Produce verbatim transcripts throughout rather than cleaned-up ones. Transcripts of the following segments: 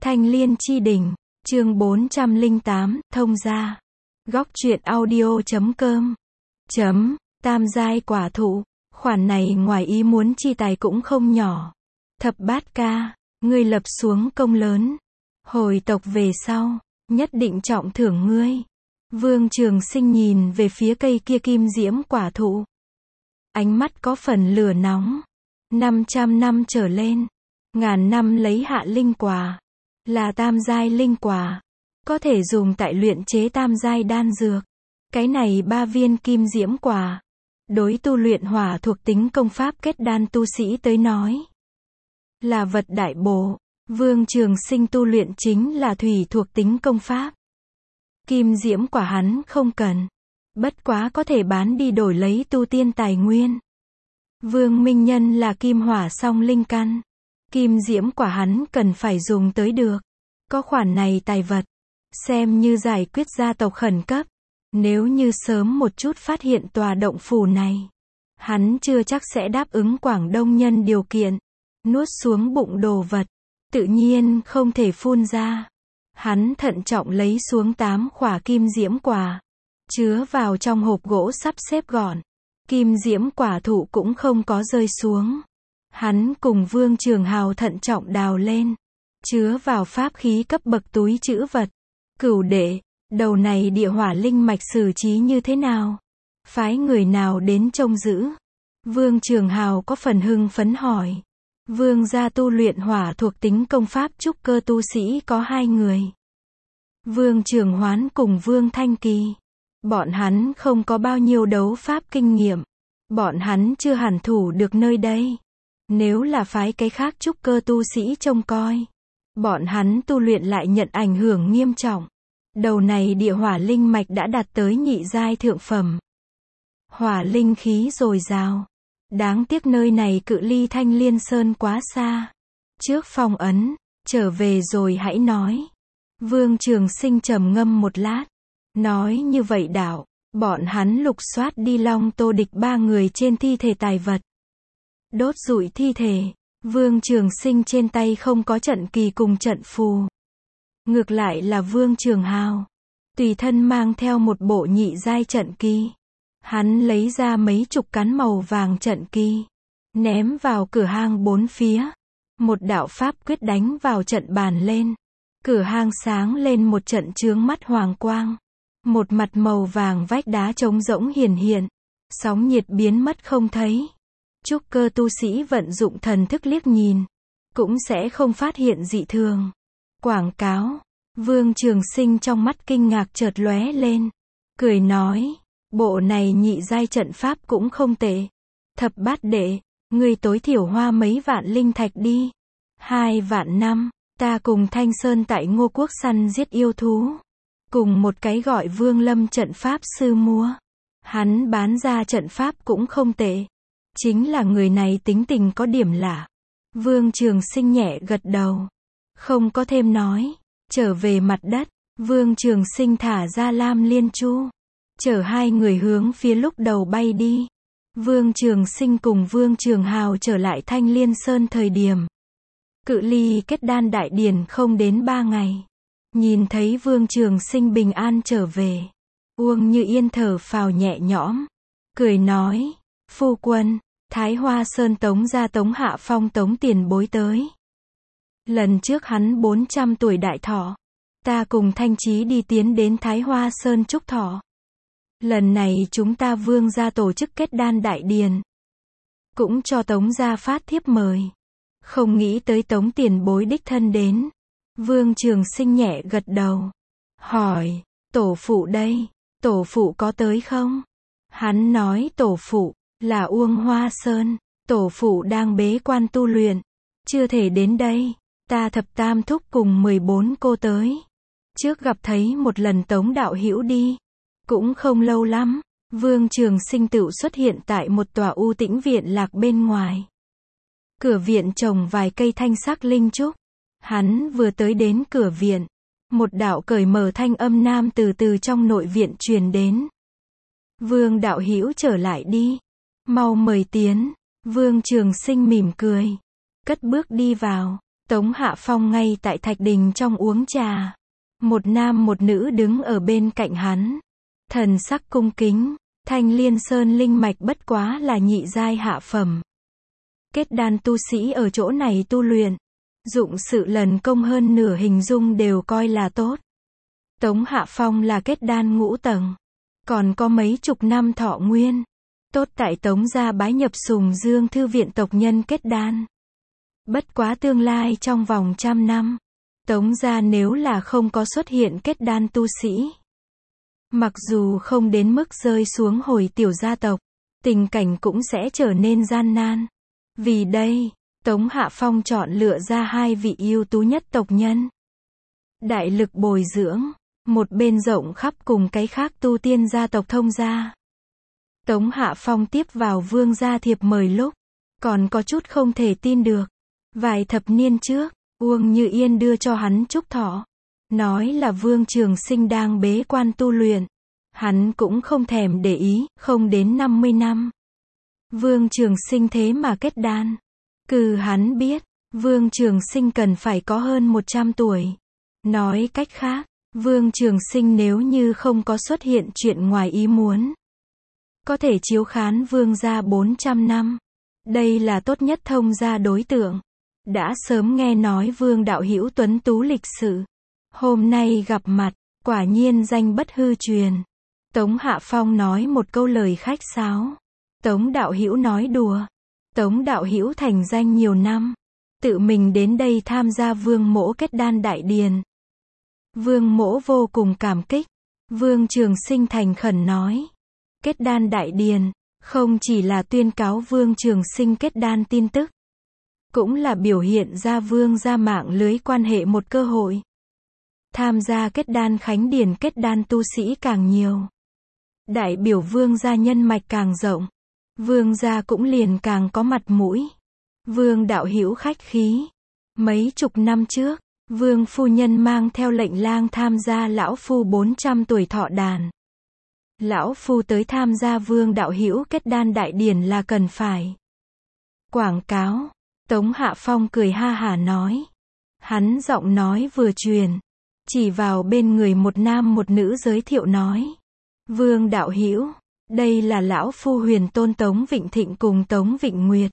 Thanh Liên Chi Đỉnh, chương bốn trăm lẻ tám, thông gia. Góc truyện audio chấm com. Chấm, tam giai quả thụ, khoản này ngoài ý muốn chi tài cũng không nhỏ. Thập bát ca, ngươi lập xuống công lớn. Hồi tộc về sau, nhất định trọng thưởng ngươi. Vương Trường Sinh nhìn về phía cây kia kim diễm quả thụ. Ánh mắt có phần lửa nóng. năm trăm năm trở lên, ngàn năm lấy hạ linh quả, là tam giai linh quả, có thể dùng tại luyện chế tam giai đan dược. Cái này ba viên kim diễm quả, đối tu luyện hỏa thuộc tính công pháp kết đan tu sĩ tới nói, là vật đại bổ. Vương Trường Sinh tu luyện chính là thủy thuộc tính công pháp. Kim diễm quả hắn không cần, bất quá có thể bán đi đổi lấy tu tiên tài nguyên. Vương Minh Nhân là kim hỏa song linh căn, kim diễm quả hắn cần phải dùng tới được. Có khoản này tài vật, xem như giải quyết gia tộc khẩn cấp. Nếu như sớm một chút phát hiện tòa động phủ này, hắn chưa chắc sẽ đáp ứng Quảng Đông nhân điều kiện. Nuốt xuống bụng đồ vật, tự nhiên không thể phun ra. Hắn thận trọng lấy xuống tám khỏa kim diễm quả, chứa vào trong hộp gỗ sắp xếp gọn. Kim diễm quả thụ cũng không có rơi xuống. Hắn cùng Vương Trường Hào thận trọng đào lên, chứa vào pháp khí cấp bậc túi trữ vật. Cửu đệ, đầu này địa hỏa linh mạch xử trí như thế nào? Phái người nào đến trông giữ? Vương Trường Hào có phần hưng phấn hỏi. Vương gia tu luyện hỏa thuộc tính công pháp trúc cơ tu sĩ có hai người. Vương Trường Hoán cùng Vương Thanh Kỳ. Bọn hắn không có bao nhiêu đấu pháp kinh nghiệm. Bọn hắn chưa hẳn thủ được nơi đây. Nếu là phái cái khác trúc cơ tu sĩ trông coi, bọn hắn tu luyện lại nhận ảnh hưởng nghiêm trọng. Đầu này địa hỏa linh mạch đã đạt tới nhị giai thượng phẩm. Hỏa linh khí dồi dào. Đáng tiếc nơi này cự ly Thanh Liên Sơn quá xa. Trước phong ấn, trở về rồi hãy nói. Vương Trường Sinh trầm ngâm một lát. Nói như vậy đạo, bọn hắn lục soát đi Long Tô Địch ba người trên thi thể tài vật. Đốt rụi thi thể, Vương Trường Sinh trên tay không có trận kỳ cùng trận phù. Ngược lại là Vương Trường Hào, tùy thân mang theo một bộ nhị giai trận kỳ. Hắn lấy ra mấy chục cán màu vàng trận kỳ, ném vào cửa hang bốn phía. Một đạo pháp quyết đánh vào trận bàn lên. Cửa hang sáng lên một trận chướng mắt hoàng quang. Một mặt màu vàng vách đá trống rỗng hiển hiện. Sóng nhiệt biến mất không thấy. Trúc cơ tu sĩ vận dụng thần thức liếc nhìn, cũng sẽ không phát hiện dị thường. Quảng cáo. Vương Trường Sinh trong mắt kinh ngạc chợt lóe lên. Cười nói, bộ này nhị giai trận pháp cũng không tệ. Thập bát đệ, ngươi tối thiểu hoa mấy vạn linh thạch đi. Hai vạn năm, ta cùng Thanh Sơn tại Ngô Quốc săn giết yêu thú. Cùng một cái gọi Vương Lâm trận pháp sư mua. Hắn bán ra trận pháp cũng không tệ. Chính là người này tính tình có điểm lạ. Vương Trường Sinh nhẹ gật đầu, không có thêm nói. Trở về mặt đất, Vương Trường Sinh thả ra Lam Liên Chu, chở hai người hướng phía lúc đầu bay đi. Vương Trường Sinh cùng Vương Trường Hào trở lại Thanh Liên Sơn thời điểm, cự ly kết đan đại điển không đến ba ngày. Nhìn thấy Vương Trường Sinh bình an trở về, Uông Như Yên thở phào nhẹ nhõm, cười nói, phu quân, Thái Hoa Sơn Tống gia Tống Hạ Phong Tống tiền bối tới. Lần trước hắn bốn trăm tuổi đại thọ, ta cùng Thanh Chí đi tiến đến Thái Hoa Sơn chúc thọ. Lần này chúng ta Vương gia tổ chức kết đan đại điền, cũng cho Tống gia phát thiếp mời. Không nghĩ tới Tống tiền bối đích thân đến. Vương Trường Sinh nhẹ gật đầu, hỏi, tổ phụ đây, tổ phụ có tới không? Hắn nói tổ phụ là Uông Hoa Sơn, tổ phụ đang bế quan tu luyện, chưa thể đến đây. Ta thập tam thúc cùng mười bốn cô tới. Trước gặp thấy một lần Tống đạo hữu đi, cũng không lâu lắm. Vương Trường Sinh tựu xuất hiện tại một tòa u tĩnh viện lạc bên ngoài. Cửa viện trồng vài cây thanh sắc linh trúc. Hắn vừa tới đến cửa viện, một đạo cởi mở thanh âm nam từ từ trong nội viện truyền đến. Vương đạo hữu trở lại đi, mau mời tiến. Vương Trường Sinh mỉm cười, cất bước đi vào. Tống Hạ Phong ngay tại thạch đình trong uống trà. Một nam một nữ đứng ở bên cạnh hắn. Thần sắc cung kính, Thanh Liên Sơn linh mạch bất quá là nhị giai hạ phẩm. Kết đan tu sĩ ở chỗ này tu luyện, dụng sự lần công hơn nửa hình dung đều coi là tốt. Tống Hạ Phong là kết đan ngũ tầng, còn có mấy chục năm thọ nguyên. Tốt tại Tống gia bái nhập Sùng Dương thư viện tộc nhân kết đan. Bất quá tương lai trong vòng trăm năm, Tống gia nếu là không có xuất hiện kết đan tu sĩ, mặc dù không đến mức rơi xuống hồi tiểu gia tộc, tình cảnh cũng sẽ trở nên gian nan. Vì đây, Tống Hạ Phong chọn lựa ra hai vị ưu tú nhất tộc nhân. Đại lực bồi dưỡng, một bên rộng khắp cùng cái khác tu tiên gia tộc thông gia. Tống Hạ Phong tiếp vào Vương gia thiệp mời lúc, còn có chút không thể tin được. Vài thập niên trước, Uông Như Yên đưa cho hắn chúc thọ. Nói là Vương Trường Sinh đang bế quan tu luyện. Hắn cũng không thèm để ý, không đến năm mươi năm. Vương Trường Sinh thế mà kết đan. Cứ hắn biết, Vương Trường Sinh cần phải có hơn một trăm tuổi. Nói cách khác, Vương Trường Sinh nếu như không có xuất hiện chuyện ngoài ý muốn, có thể chiếu khán Vương gia bốn trăm năm. Đây là tốt nhất thông gia đối tượng. Đã sớm nghe nói Vương đạo hữu tuấn tú lịch sự. Hôm nay gặp mặt, quả nhiên danh bất hư truyền. Tống Hạ Phong nói một câu lời khách sáo. Tống đạo hữu nói đùa. Tống đạo hữu thành danh nhiều năm, tự mình đến đây tham gia Vương mỗ kết đan đại điền. Vương mỗ vô cùng cảm kích. Vương Trường Sinh thành khẩn nói. Kết đan đại điền, không chỉ là tuyên cáo Vương Trường Sinh kết đan tin tức, cũng là biểu hiện ra Vương gia mạng lưới quan hệ một cơ hội. Tham gia kết đan khánh điền kết đan tu sĩ càng nhiều, đại biểu Vương gia nhân mạch càng rộng, Vương gia cũng liền càng có mặt mũi. Vương đạo hữu khách khí. Mấy chục năm trước, Vương phu nhân mang theo lệnh lang tham gia lão phu bốn trăm tuổi thọ đàn. Lão phu tới tham gia Vương đạo hữu kết đan đại điển là cần phải quảng cáo. Tống Hạ Phong cười ha hả nói. Hắn giọng nói vừa truyền, chỉ vào bên người một nam một nữ giới thiệu nói. Vương đạo hữu, đây là lão phu huyền tôn Tống Vịnh Thịnh cùng Tống Vịnh Nguyệt.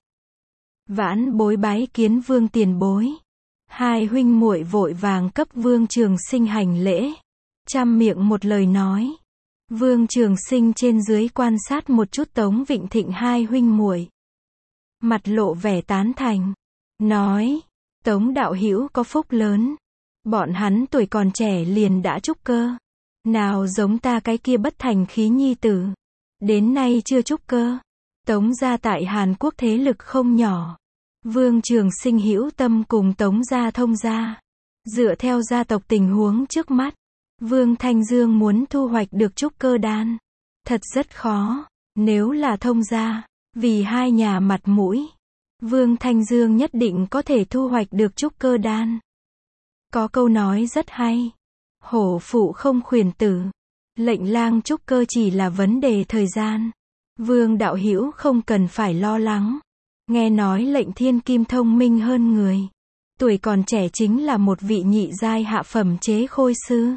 Vãn bối bái kiến Vương tiền bối. Hai huynh muội vội vàng cấp Vương Trường Sinh hành lễ. Trăm miệng một lời nói. Vương Trường Sinh trên dưới quan sát một chút Tống Vịnh Thịnh hai huynh muội, mặt lộ vẻ tán thành, nói, Tống đạo hữu có phúc lớn. Bọn hắn tuổi còn trẻ liền đã trúc cơ. Nào giống ta cái kia bất thành khí nhi tử, đến nay chưa trúc cơ. Tống gia tại Hàn Quốc thế lực không nhỏ. Vương Trường Sinh hữu tâm cùng Tống gia thông gia. Dựa theo gia tộc tình huống trước mắt, Vương Thanh Dương muốn thu hoạch được trúc cơ đan, thật rất khó. Nếu là thông gia, vì hai nhà mặt mũi, Vương Thanh Dương nhất định có thể thu hoạch được trúc cơ đan. Có câu nói rất hay. Hổ phụ không khuyển tử. Lệnh lang trúc cơ chỉ là vấn đề thời gian. Vương đạo hữu không cần phải lo lắng. Nghe nói lệnh thiên kim thông minh hơn người. Tuổi còn trẻ chính là một vị nhị giai hạ phẩm chế khôi sư.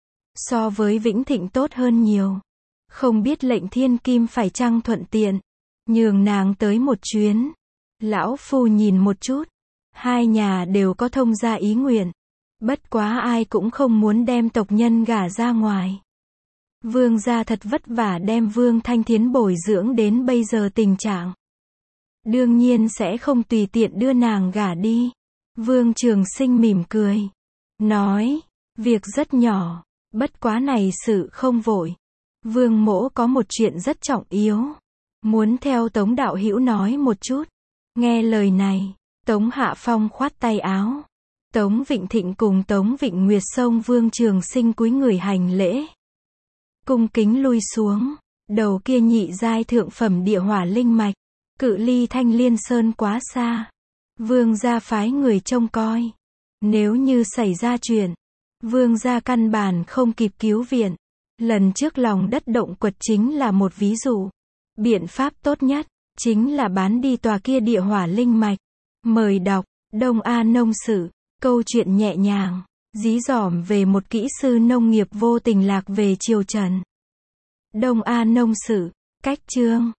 So với Vĩnh Thịnh tốt hơn nhiều. Không biết lệnh thiên kim phải chăng thuận tiện nhường nàng tới một chuyến. Lão phu nhìn một chút. Hai nhà đều có thông gia ý nguyện. Bất quá ai cũng không muốn đem tộc nhân gả ra ngoài. Vương gia thật vất vả đem Vương Thanh Thiến bồi dưỡng đến bây giờ tình trạng. Đương nhiên sẽ không tùy tiện đưa nàng gả đi. Vương Trường Sinh mỉm cười. Nói, việc rất nhỏ. Bất quá này sự không vội. Vương mỗ có một chuyện rất trọng yếu. Muốn theo Tống đạo hữu nói một chút. Nghe lời này, Tống Hạ Phong khoát tay áo. Tống Vịnh Thịnh cùng Tống Vịnh Nguyệt xông Vương Trường Sinh cúi người hành lễ. Cung kính lui xuống. Đầu kia nhị giai thượng phẩm địa hỏa linh mạch. Cự ly Thanh Liên Sơn quá xa. Vương gia phái người trông coi. Nếu như xảy ra chuyện, Vương gia căn bản không kịp cứu viện. Lần trước lòng đất động quật chính là một ví dụ. Biện pháp tốt nhất chính là bán đi tòa kia địa hỏa linh mạch. Mời đọc Đông A nông sự, câu chuyện nhẹ nhàng, dí dỏm về một kỹ sư nông nghiệp vô tình lạc về triều Trần. Đông A nông sự, cách chương.